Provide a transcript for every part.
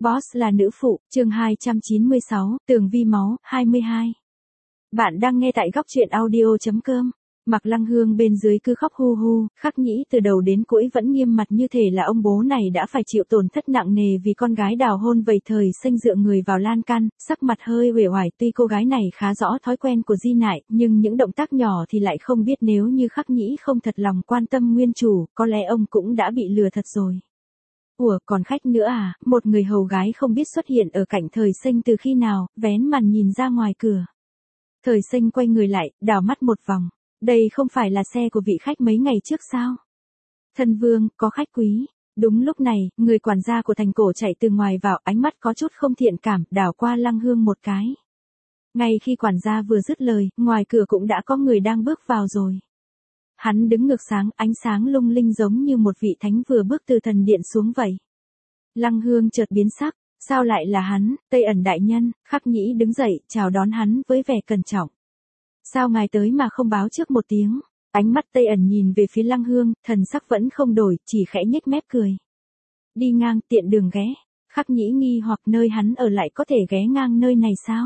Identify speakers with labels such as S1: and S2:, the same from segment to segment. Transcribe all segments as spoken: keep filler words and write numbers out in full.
S1: Boss là nữ phụ, chương hai trăm chín mươi sáu, tường vi máu, hai mươi hai. Bạn đang nghe tại góc truyện audio.com. Mạc Lăng Hương bên dưới cứ khóc hu hu, Khắc Nhĩ từ đầu đến cuối vẫn nghiêm mặt như thể là ông bố này đã phải chịu tổn thất nặng nề vì con gái đào hôn vầy thời xanh dựa người vào lan can, sắc mặt hơi uể oải. Tuy cô gái này khá rõ thói quen của Di Nại, nhưng những động tác nhỏ thì lại không biết, nếu như Khắc Nhĩ không thật lòng quan tâm nguyên chủ, có lẽ ông cũng đã bị lừa thật rồi. Ủa, còn khách nữa à? Một người hầu gái không biết xuất hiện ở cạnh Thời Xanh từ khi nào, vén màn nhìn ra ngoài cửa. Thời Xanh quay người lại, đảo mắt một vòng. Đây không phải là xe của vị khách mấy ngày trước sao? Thân vương, có khách quý. Đúng lúc này, người quản gia của thành cổ chạy từ ngoài vào, ánh mắt có chút không thiện cảm, đảo qua Lăng Hương một cái. Ngay khi quản gia vừa dứt lời, ngoài cửa cũng đã có người đang bước vào rồi. Hắn đứng ngược sáng, ánh sáng lung linh giống như một vị thánh vừa bước từ thần điện xuống vậy. Lăng Hương chợt biến sắc, sao lại là hắn? Tây Ẩn đại nhân. Khắc Nhĩ đứng dậy, chào đón hắn với vẻ cẩn trọng. Sao ngài tới mà không báo trước một tiếng? Ánh mắt Tây Ẩn nhìn về phía Lăng Hương, thần sắc vẫn không đổi, chỉ khẽ nhếch mép cười. Đi ngang tiện đường ghé. Khắc Nhĩ nghi hoặc nơi hắn ở lại có thể ghé ngang nơi này sao?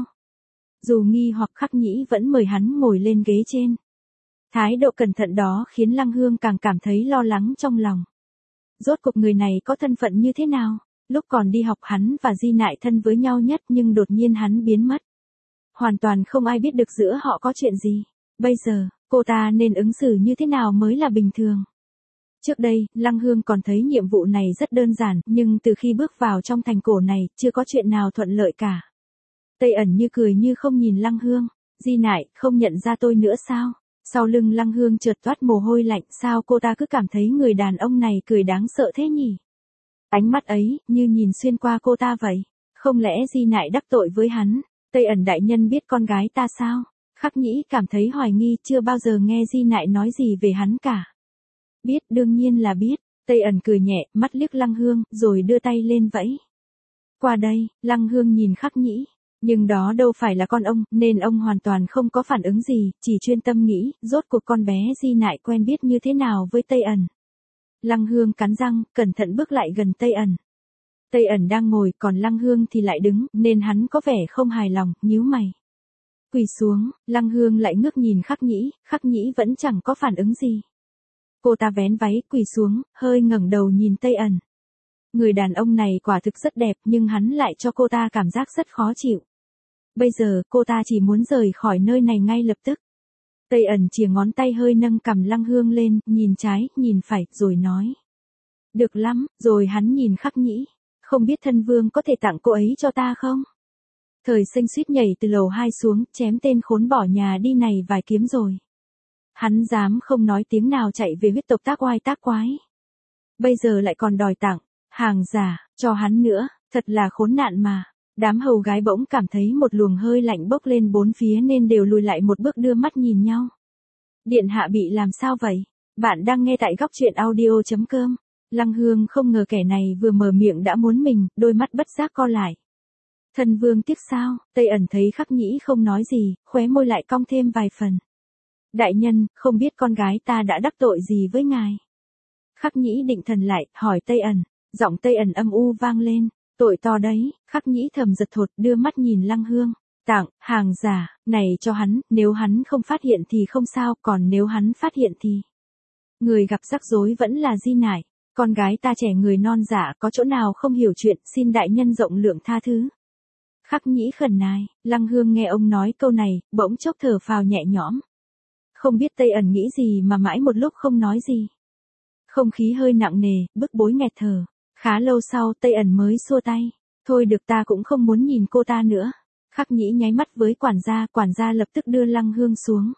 S1: Dù nghi hoặc, Khắc Nhĩ vẫn mời hắn ngồi lên ghế trên. Thái độ cẩn thận đó khiến Lăng Hương càng cảm thấy lo lắng trong lòng. Rốt cuộc người này có thân phận như thế nào? Lúc còn đi học hắn và Di Nại thân với nhau nhất, nhưng đột nhiên hắn biến mất. Hoàn toàn không ai biết được giữa họ có chuyện gì. Bây giờ, cô ta nên ứng xử như thế nào mới là bình thường? Trước đây, Lăng Hương còn thấy nhiệm vụ này rất đơn giản, nhưng từ khi bước vào trong thành cổ này, chưa có chuyện nào thuận lợi cả. Tây Ẩn như cười như không nhìn Lăng Hương. Di Nại, không nhận ra tôi nữa sao? Sau lưng Lăng Hương chợt toát mồ hôi lạnh, sao cô ta cứ cảm thấy người đàn ông này cười đáng sợ thế nhỉ? Ánh mắt ấy, như nhìn xuyên qua cô ta vậy. Không lẽ Di Nại đắc tội với hắn? Tây Ẩn đại nhân biết con gái ta sao? Khắc Nhĩ cảm thấy hoài nghi, chưa bao giờ nghe Di Nại nói gì về hắn cả. Biết, đương nhiên là biết. Tây Ẩn cười nhẹ, mắt liếc Lăng Hương, rồi đưa tay lên vẫy. Qua đây. Lăng Hương nhìn Khắc Nhĩ. Nhưng đó đâu phải là con ông, nên ông hoàn toàn không có phản ứng gì, chỉ chuyên tâm nghĩ, rốt cuộc con bé Di Nại quen biết như thế nào với Tây Ẩn. Lăng Hương cắn răng, cẩn thận bước lại gần Tây Ẩn. Tây Ẩn đang ngồi, còn Lăng Hương thì lại đứng, nên hắn có vẻ không hài lòng, nhíu mày. Quỳ xuống. Lăng Hương lại ngước nhìn Khắc Nhĩ, Khắc Nhĩ vẫn chẳng có phản ứng gì. Cô ta vén váy, quỳ xuống, hơi ngẩng đầu nhìn Tây Ẩn. Người đàn ông này quả thực rất đẹp, nhưng hắn lại cho cô ta cảm giác rất khó chịu. Bây giờ, cô ta chỉ muốn rời khỏi nơi này ngay lập tức. Tây Ẩn chìa ngón tay hơi nâng cằm Lăng Hương lên, nhìn trái, nhìn phải, rồi nói. Được lắm, rồi hắn nhìn Khắc Nhĩ. Không biết thân vương có thể tặng cô ấy cho ta không? Thời Xanh suýt nhảy từ lầu hai xuống, chém tên khốn bỏ nhà đi này vài kiếm rồi. Hắn dám không nói tiếng nào chạy về huyết tộc tác oai tác quái. Bây giờ lại còn đòi tặng, hàng giả, cho hắn nữa, thật là khốn nạn mà. Đám hầu gái bỗng cảm thấy một luồng hơi lạnh bốc lên bốn phía nên đều lùi lại một bước đưa mắt nhìn nhau. Điện hạ bị làm sao vậy? Bạn đang nghe tại góc truyện audio.com. Lăng Hương không ngờ kẻ này vừa mở miệng đã muốn mình, đôi mắt bất giác co lại. Thân vương tiếc sao? Tây Ẩn thấy Khắc Nhĩ không nói gì, khóe môi lại cong thêm vài phần. Đại nhân, không biết con gái ta đã đắc tội gì với ngài? Khắc Nhĩ định thần lại, hỏi Tây Ẩn. Giọng Tây Ẩn âm u vang lên. Tội to đấy. Khắc Nhĩ thầm giật thột, đưa mắt nhìn Lăng Hương. Tặng, hàng giả, này cho hắn, nếu hắn không phát hiện thì không sao, còn nếu hắn phát hiện thì... Người gặp rắc rối vẫn là Di Nại. Con gái ta trẻ người non dạ, có chỗ nào không hiểu chuyện, xin đại nhân rộng lượng tha thứ. Khắc Nhĩ khẩn nài. Lăng Hương nghe ông nói câu này, bỗng chốc thở phào nhẹ nhõm. Không biết Tây Ẩn nghĩ gì mà mãi một lúc không nói gì. Không khí hơi nặng nề, bức bối nghẹt thở. Khá lâu sau, Tây Ẩn mới xua tay. Thôi được, ta cũng không muốn nhìn cô ta nữa. Khắc Nhĩ nháy mắt với quản gia, quản gia lập tức đưa Lăng Hương xuống.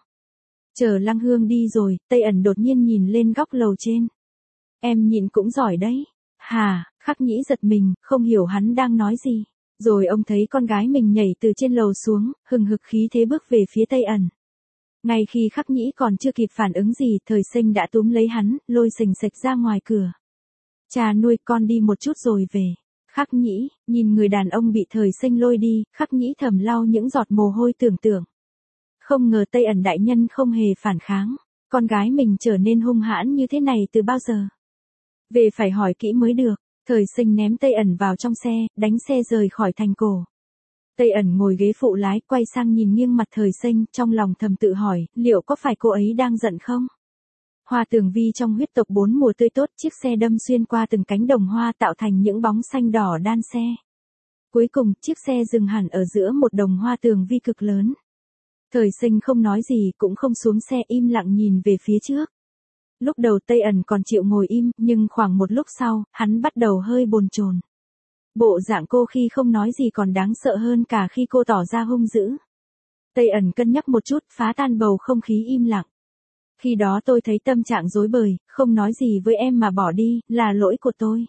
S1: Chờ Lăng Hương đi rồi, Tây Ẩn đột nhiên nhìn lên góc lầu trên. Em nhìn cũng giỏi đấy. Hà, Khắc Nhĩ giật mình, không hiểu hắn đang nói gì. Rồi ông thấy con gái mình nhảy từ trên lầu xuống, hừng hực khí thế bước về phía Tây Ẩn. Ngay khi Khắc Nhĩ còn chưa kịp phản ứng gì, Thời Xanh đã túm lấy hắn, lôi xềnh xệch ra ngoài cửa. Cha nuôi, con đi một chút rồi về. Khắc Nhĩ, nhìn người đàn ông bị Thời Xanh lôi đi, Khắc Nhĩ thầm lau những giọt mồ hôi tưởng tượng. Không ngờ Tây Ẩn đại nhân không hề phản kháng. Con gái mình trở nên hung hãn như thế này từ bao giờ? Về phải hỏi kỹ mới được. Thời Sinh ném Tây Ẩn vào trong xe, đánh xe rời khỏi thành cổ. Tây Ẩn ngồi ghế phụ lái, quay sang nhìn nghiêng mặt Thời Sinh, trong lòng thầm tự hỏi, liệu có phải cô ấy đang giận không? Hoa Tường Vi trong huyết tộc bốn mùa tươi tốt, chiếc xe đâm xuyên qua từng cánh đồng hoa tạo thành những bóng xanh đỏ đan xe. Cuối cùng, chiếc xe dừng hẳn ở giữa một đồng hoa tường vi cực lớn. Thời Sinh không nói gì, cũng không xuống xe, im lặng nhìn về phía trước. Lúc đầu Tây Ẩn còn chịu ngồi im, nhưng khoảng một lúc sau, hắn bắt đầu hơi bồn chồn. Bộ dạng cô khi không nói gì còn đáng sợ hơn cả khi cô tỏ ra hung dữ. Tây Ẩn cân nhắc một chút, phá tan bầu không khí im lặng. Khi đó tôi thấy tâm trạng rối bời, không nói gì với em mà bỏ đi, là lỗi của tôi.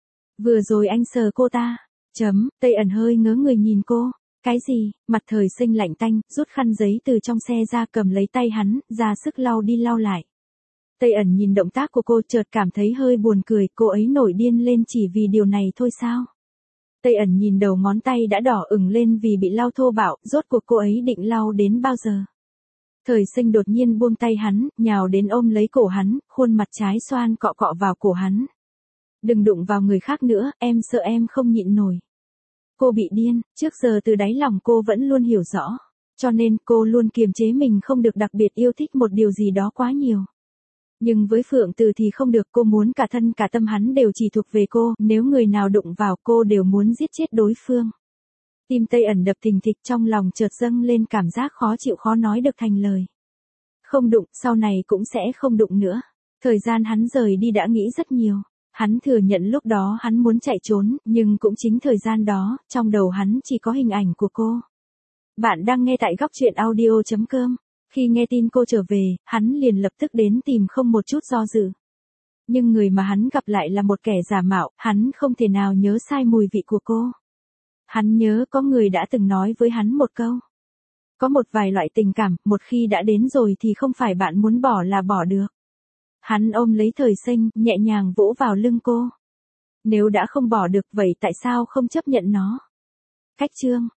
S1: Vừa rồi anh sờ cô ta. Chấm, Tây Ẩn hơi ngớ người nhìn cô. Cái gì? Mặt Thời Sinh lạnh tanh, rút khăn giấy từ trong xe ra, cầm lấy tay hắn, ra sức lau đi lau lại. Tây Ẩn nhìn động tác của cô, chợt cảm thấy hơi buồn cười, cô ấy nổi điên lên chỉ vì điều này thôi sao? Tây Ẩn nhìn đầu ngón tay đã đỏ ửng lên vì bị lau thô bạo, rốt cuộc cô ấy định lau đến bao giờ? Thời Sinh đột nhiên buông tay hắn, nhào đến ôm lấy cổ hắn, khuôn mặt trái xoan cọ cọ vào cổ hắn. Đừng đụng vào người khác nữa, em sợ em không nhịn nổi. Cô bị điên, trước giờ từ đáy lòng cô vẫn luôn hiểu rõ. Cho nên cô luôn kiềm chế mình không được đặc biệt yêu thích một điều gì đó quá nhiều. Nhưng với Phượng Từ thì không được, cô muốn cả thân cả tâm hắn đều chỉ thuộc về cô, nếu người nào đụng vào cô đều muốn giết chết đối phương. Tim Tây Ẩn đập thình thịch, trong lòng chợt dâng lên cảm giác khó chịu khó nói được thành lời. Không đụng, sau này cũng sẽ không đụng nữa. Thời gian hắn rời đi đã nghĩ rất nhiều. Hắn thừa nhận lúc đó hắn muốn chạy trốn, nhưng cũng chính thời gian đó, trong đầu hắn chỉ có hình ảnh của cô. Bạn đang nghe tại góc truyện audio chấm com. Khi nghe tin cô trở về, hắn liền lập tức đến tìm không một chút do dự. Nhưng người mà hắn gặp lại là một kẻ giả mạo, hắn không thể nào nhớ sai mùi vị của cô. Hắn nhớ có người đã từng nói với hắn một câu. Có một vài loại tình cảm, một khi đã đến rồi thì không phải bạn muốn bỏ là bỏ được. Hắn ôm lấy Thời Sinh, nhẹ nhàng vỗ vào lưng cô. Nếu đã không bỏ được vậy tại sao không chấp nhận nó? Cách chương